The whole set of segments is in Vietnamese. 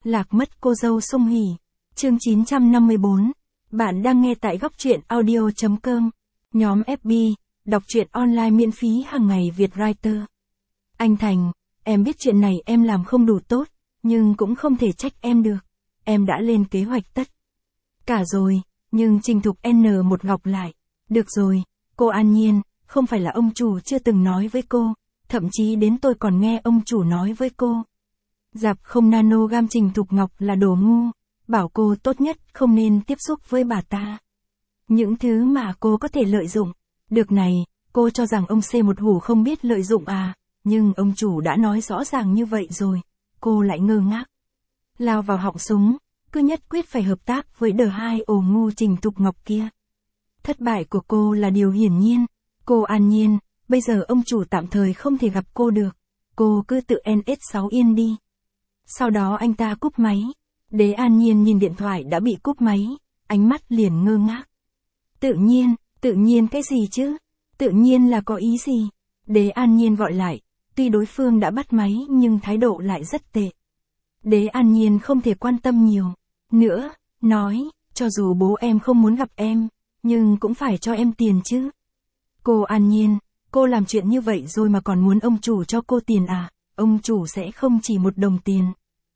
Lạc mất cô dâu Song Hỷ. Chương 954. Bạn đang nghe tại góc truyện audio.com. Nhóm FB, đọc truyện online miễn phí hàng ngày Việt Writer. Anh Thành, em biết chuyện này em làm không đủ tốt, nhưng cũng không thể trách em được. Em đã lên kế hoạch tất cả rồi, nhưng Trình Thục N1 Ngọc lại. Được rồi, cô An Nhiên, không phải là ông chủ chưa từng nói với cô, thậm chí đến tôi còn nghe ông chủ nói với cô. Dạp không nanogam Trình Thục Ngọc là đồ ngu, bảo cô tốt nhất không nên tiếp xúc với bà ta. Những thứ mà cô có thể lợi dụng. Được này, cô cho rằng ông C1 hủ không biết lợi dụng à, nhưng ông chủ đã nói rõ ràng như vậy rồi, cô lại ngơ ngác. Lao vào họng súng, cứ nhất quyết phải hợp tác với hai ổ ngu Trình Thục Ngọc kia. Thất bại của cô là điều hiển nhiên. Cô An Nhiên, bây giờ ông chủ tạm thời không thể gặp cô được. Cô cứ tự NS6 yên đi. Sau đó anh ta cúp máy. Đế An Nhiên nhìn điện thoại đã bị cúp máy, ánh mắt liền ngơ ngác. Tự nhiên cái gì chứ? Tự nhiên là có ý gì? Đế An Nhiên gọi lại, tuy đối phương đã bắt máy nhưng thái độ lại rất tệ. Đế An Nhiên không thể quan tâm nhiều nữa, nói, cho dù bố em không muốn gặp em, nhưng cũng phải cho em tiền chứ. Cô An Nhiên, cô làm chuyện như vậy rồi mà còn muốn ông chủ cho cô tiền à? Ông chủ sẽ không chỉ một đồng tiền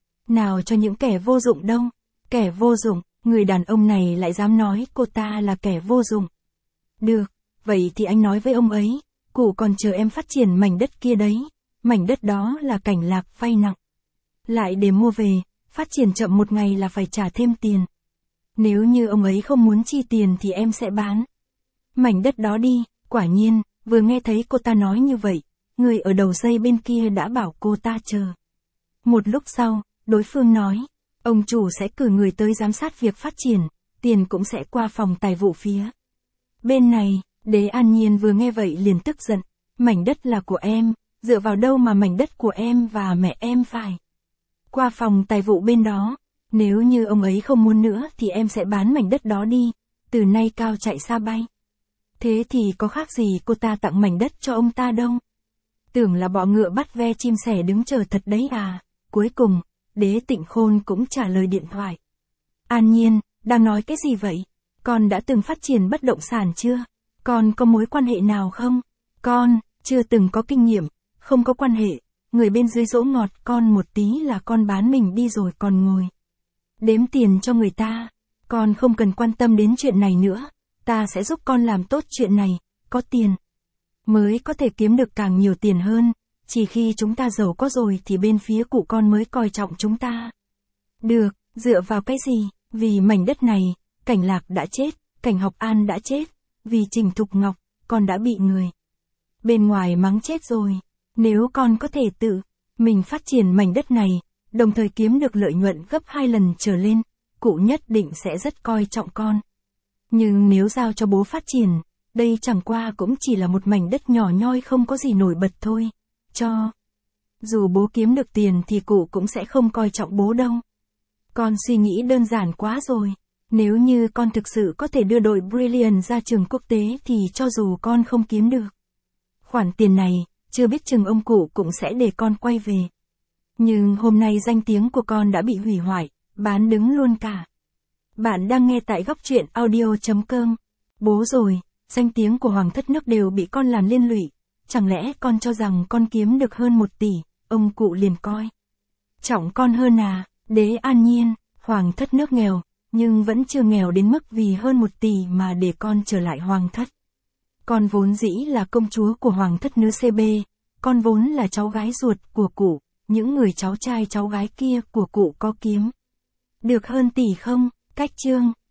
nào cho những kẻ vô dụng đâu. Kẻ vô dụng, người đàn ông này lại dám nói cô ta là kẻ vô dụng. Được, vậy thì anh nói với ông ấy, cụ còn chờ em phát triển mảnh đất kia đấy. Mảnh đất đó là Cảnh Lạc vay nặng. Lại để mua về, phát triển chậm một ngày là phải trả thêm tiền. Nếu như ông ấy không muốn chi tiền thì em sẽ bán mảnh đất đó đi. Quả nhiên, vừa nghe thấy cô ta nói như vậy, người ở đầu dây bên kia đã bảo cô ta chờ. Một lúc sau, đối phương nói, ông chủ sẽ cử người tới giám sát việc phát triển, tiền cũng sẽ qua phòng tài vụ phía bên này. Đế An Nhiên vừa nghe vậy liền tức giận, mảnh đất là của em, dựa vào đâu mà mảnh đất của em và mẹ em phải qua phòng tài vụ bên đó. Nếu như ông ấy không muốn nữa thì em sẽ bán mảnh đất đó đi, từ nay cao chạy xa bay. Thế thì có khác gì cô ta tặng mảnh đất cho ông ta đâu. Tưởng là bọ ngựa bắt ve chim sẻ đứng chờ thật đấy à. Cuối cùng, Đế Tịnh Khôn cũng trả lời điện thoại. An Nhiên, đang nói cái gì vậy? Con đã từng phát triển bất động sản chưa? Con có mối quan hệ nào không? Con, chưa từng có kinh nghiệm, không có quan hệ. Người bên dưới dỗ ngọt con một tí là con bán mình đi rồi còn ngồi đếm tiền cho người ta. Con không cần quan tâm đến chuyện này nữa. Ta sẽ giúp con làm tốt chuyện này. Có tiền mới có thể kiếm được càng nhiều tiền hơn. Chỉ khi chúng ta giàu có rồi thì bên phía cụ con mới coi trọng chúng ta. Được, dựa vào cái gì? Vì mảnh đất này, Cảnh Lạc đã chết, Cảnh Học An đã chết. Vì Trình Thục Ngọc, con đã bị người bên ngoài mắng chết rồi. Nếu con có thể tự mình phát triển mảnh đất này, đồng thời kiếm được lợi nhuận gấp 2 lần trở lên, cụ nhất định sẽ rất coi trọng con. Nhưng nếu giao cho bố phát triển, đây chẳng qua cũng chỉ là một mảnh đất nhỏ nhoi không có gì nổi bật thôi. Dù bố kiếm được tiền thì cụ cũng sẽ không coi trọng bố đâu. Con suy nghĩ đơn giản quá rồi. Nếu như con thực sự có thể đưa đội Brilliant ra trường quốc tế thì cho dù con không kiếm được khoản tiền này, chưa biết chừng ông cụ cũng sẽ để con quay về. Nhưng hôm nay danh tiếng của con đã bị hủy hoại, bán đứng luôn cả. Bạn đang nghe tại góc truyện audio.com. Bố rồi, danh tiếng của Hoàng thất nước đều bị con làm liên lụy. Chẳng lẽ con cho rằng con kiếm được hơn 1 tỷ, ông cụ liền coi trọng con hơn à? Đế An Nhiên, Hoàng thất nước nghèo, nhưng vẫn chưa nghèo đến mức vì hơn 1 tỷ mà để con trở lại Hoàng thất. Con vốn dĩ là công chúa của Hoàng thất nữ CB, con vốn là cháu gái ruột của cụ, những người cháu trai cháu gái kia của cụ có kiếm được hơn tỷ không? Cách chương